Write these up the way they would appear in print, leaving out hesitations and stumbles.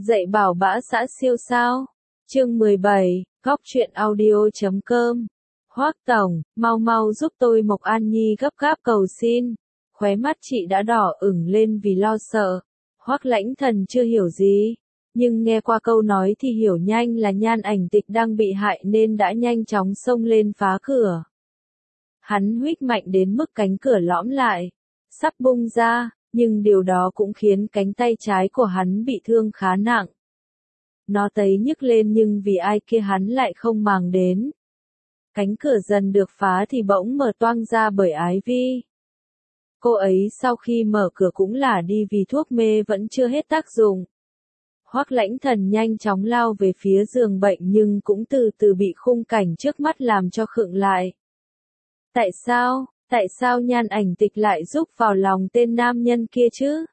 Dạy bảo bã xã siêu sao? Chương 17, góc truyện audio.com. Hoắc tổng, mau mau giúp tôi. Mộc An Nhi gấp gáp cầu xin. Khóe mắt chị đã đỏ ửng lên vì lo sợ. Hoắc Lãnh Thần chưa hiểu gì, nhưng nghe qua câu nói thì hiểu nhanh là Nhan Ảnh Tịch đang bị hại nên đã nhanh chóng xông lên phá cửa. Hắn huých mạnh đến mức cánh cửa lõm lại, sắp bung ra, nhưng điều đó cũng khiến cánh tay trái của hắn bị thương khá nặng. Nó tấy nhức lên nhưng vì ai kia hắn lại không màng đến. Cánh cửa dần được phá thì bỗng mở toang ra bởi Ái Vi. Cô ấy sau khi mở cửa cũng là đi vì thuốc mê vẫn chưa hết tác dụng. Hoắc Lãnh Thần nhanh chóng lao về phía giường bệnh nhưng cũng từ từ bị khung cảnh trước mắt làm cho khựng lại. Tại sao Nhan Ảnh Tịch lại giúp vào lòng tên nam nhân kia chứ?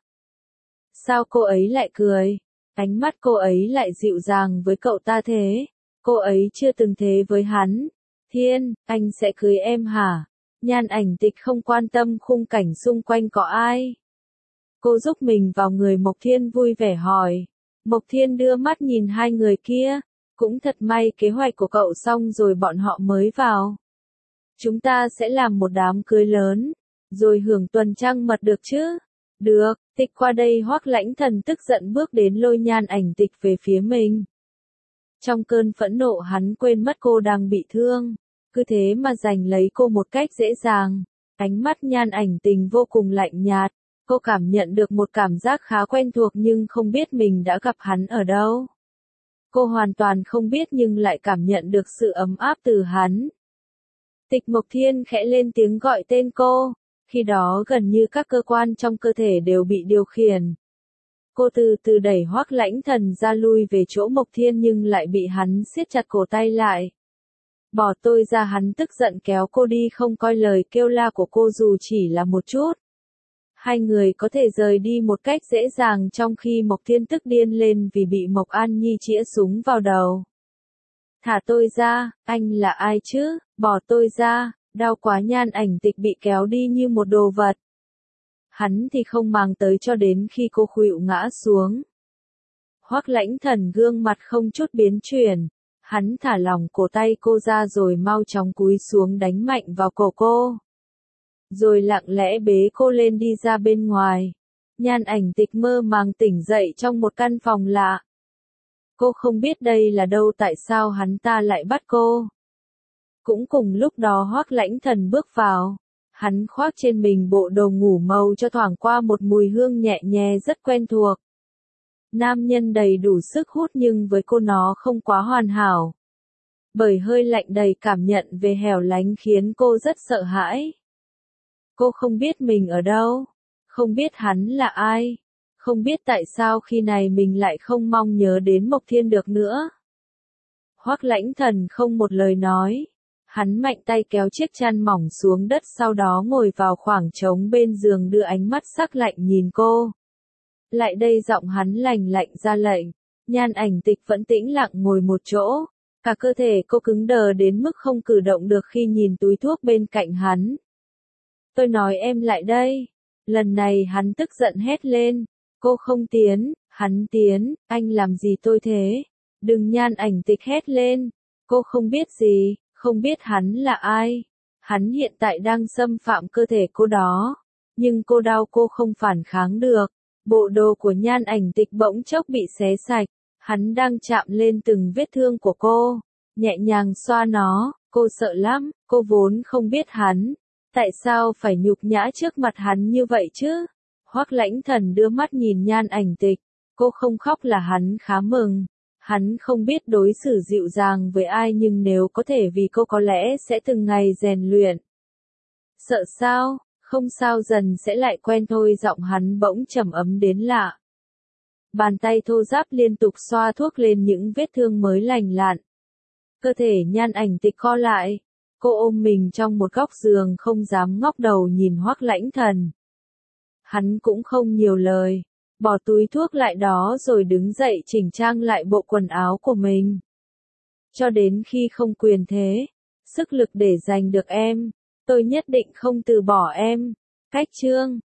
Sao cô ấy lại cười? Ánh mắt cô ấy lại dịu dàng với cậu ta thế? Cô ấy chưa từng thế với hắn. Thiên, anh sẽ cưới em hả? Nhan Ảnh Tịch không quan tâm khung cảnh xung quanh có ai. Cô giúp mình vào người Mộc Thiên vui vẻ hỏi. Mộc Thiên đưa mắt nhìn hai người kia. Cũng thật may kế hoạch của cậu xong rồi bọn họ mới vào. Chúng ta sẽ làm một đám cưới lớn, rồi hưởng tuần trăng mật được chứ? Được, Tịch qua đây. Hoắc Lãnh Thần tức giận bước đến lôi Nhan Ảnh Tịch về phía mình. Trong cơn phẫn nộ hắn quên mất cô đang bị thương, cứ thế mà giành lấy cô một cách dễ dàng. Ánh mắt Nhan Ảnh Tình vô cùng lạnh nhạt, cô cảm nhận được một cảm giác khá quen thuộc nhưng không biết mình đã gặp hắn ở đâu. Cô hoàn toàn không biết nhưng lại cảm nhận được sự ấm áp từ hắn. Tịch. Mộc Thiên khẽ lên tiếng gọi tên cô, khi đó gần như các cơ quan trong cơ thể đều bị điều khiển. Cô từ từ đẩy Hoắc Lãnh Thần ra lui về chỗ Mộc Thiên nhưng lại bị hắn siết chặt cổ tay lại. Bỏ tôi ra. Hắn tức giận kéo cô đi không coi lời kêu la của cô dù chỉ là một chút. Hai người có thể rời đi một cách dễ dàng trong khi Mộc Thiên tức điên lên vì bị Mộc An Nhi chĩa súng vào đầu. Thả tôi ra, anh là ai chứ? Bỏ tôi ra, đau quá. Nhan Ảnh Tịch bị kéo đi như một đồ vật. Hắn thì không màng tới cho đến khi cô khuỵu ngã xuống. Hoắc Lãnh Thần gương mặt không chút biến chuyển. Hắn thả lỏng cổ tay cô ra rồi mau chóng cúi xuống đánh mạnh vào cổ cô. Rồi lặng lẽ bế cô lên đi ra bên ngoài. Nhan Ảnh Tịch mơ màng tỉnh dậy trong một căn phòng lạ. Cô không biết đây là đâu, tại sao hắn ta lại bắt cô. Cũng cùng lúc đó Hoắc Lãnh Thần bước vào. Hắn khoác trên mình bộ đồ ngủ màu cho thoảng qua một mùi hương nhẹ nhẹ rất quen thuộc. Nam nhân đầy đủ sức hút nhưng với cô nó không quá hoàn hảo. Bởi hơi lạnh đầy cảm nhận về hẻo lánh khiến cô rất sợ hãi. Cô không biết mình ở đâu, không biết hắn là ai, không biết tại sao khi này mình lại không mong nhớ đến Mộc Thiên được nữa. Hoắc Lãnh Thần không một lời nói. Hắn mạnh tay kéo chiếc chăn mỏng xuống đất sau đó ngồi vào khoảng trống bên giường đưa ánh mắt sắc lạnh nhìn cô. Lại đây. Giọng hắn lạnh lạnh ra lệnh. Nhan Ảnh Tịch vẫn tĩnh lặng ngồi một chỗ. Cả cơ thể cô cứng đờ đến mức không cử động được khi nhìn túi thuốc bên cạnh hắn. Tôi nói em lại đây. Lần này hắn tức giận hét lên. Cô không tiến. Hắn tiến. Anh làm gì tôi thế? Đừng. Nhan Ảnh Tịch hét lên. Cô không biết gì. Không biết hắn là ai. Hắn hiện tại đang xâm phạm cơ thể cô đó. Nhưng cô đau, cô không phản kháng được. Bộ đồ của Nhan Ảnh Tịch bỗng chốc bị xé sạch. Hắn đang chạm lên từng vết thương của cô. Nhẹ nhàng xoa nó. Cô sợ lắm. Cô vốn không biết hắn. Tại sao phải nhục nhã trước mặt hắn như vậy chứ? Hoắc Lãnh Thần đưa mắt nhìn Nhan Ảnh Tịch. Cô không khóc là hắn khá mừng. Hắn không biết đối xử dịu dàng với ai nhưng nếu có thể vì cô có lẽ sẽ từng ngày rèn luyện. Sợ sao? Không sao, dần sẽ lại quen thôi. Giọng hắn bỗng trầm ấm đến lạ. Bàn tay thô ráp liên tục xoa thuốc lên những vết thương mới lành lặn. Cơ thể Nhan Ảnh Tịch co lại. Cô ôm mình trong một góc giường không dám ngóc đầu nhìn Hoắc Lãnh Thần. Hắn cũng không nhiều lời. Bỏ túi thuốc lại đó rồi đứng dậy chỉnh trang lại bộ quần áo của mình. Cho đến khi không quyền thế, sức lực để giành được em, tôi nhất định không từ bỏ em. Cách chương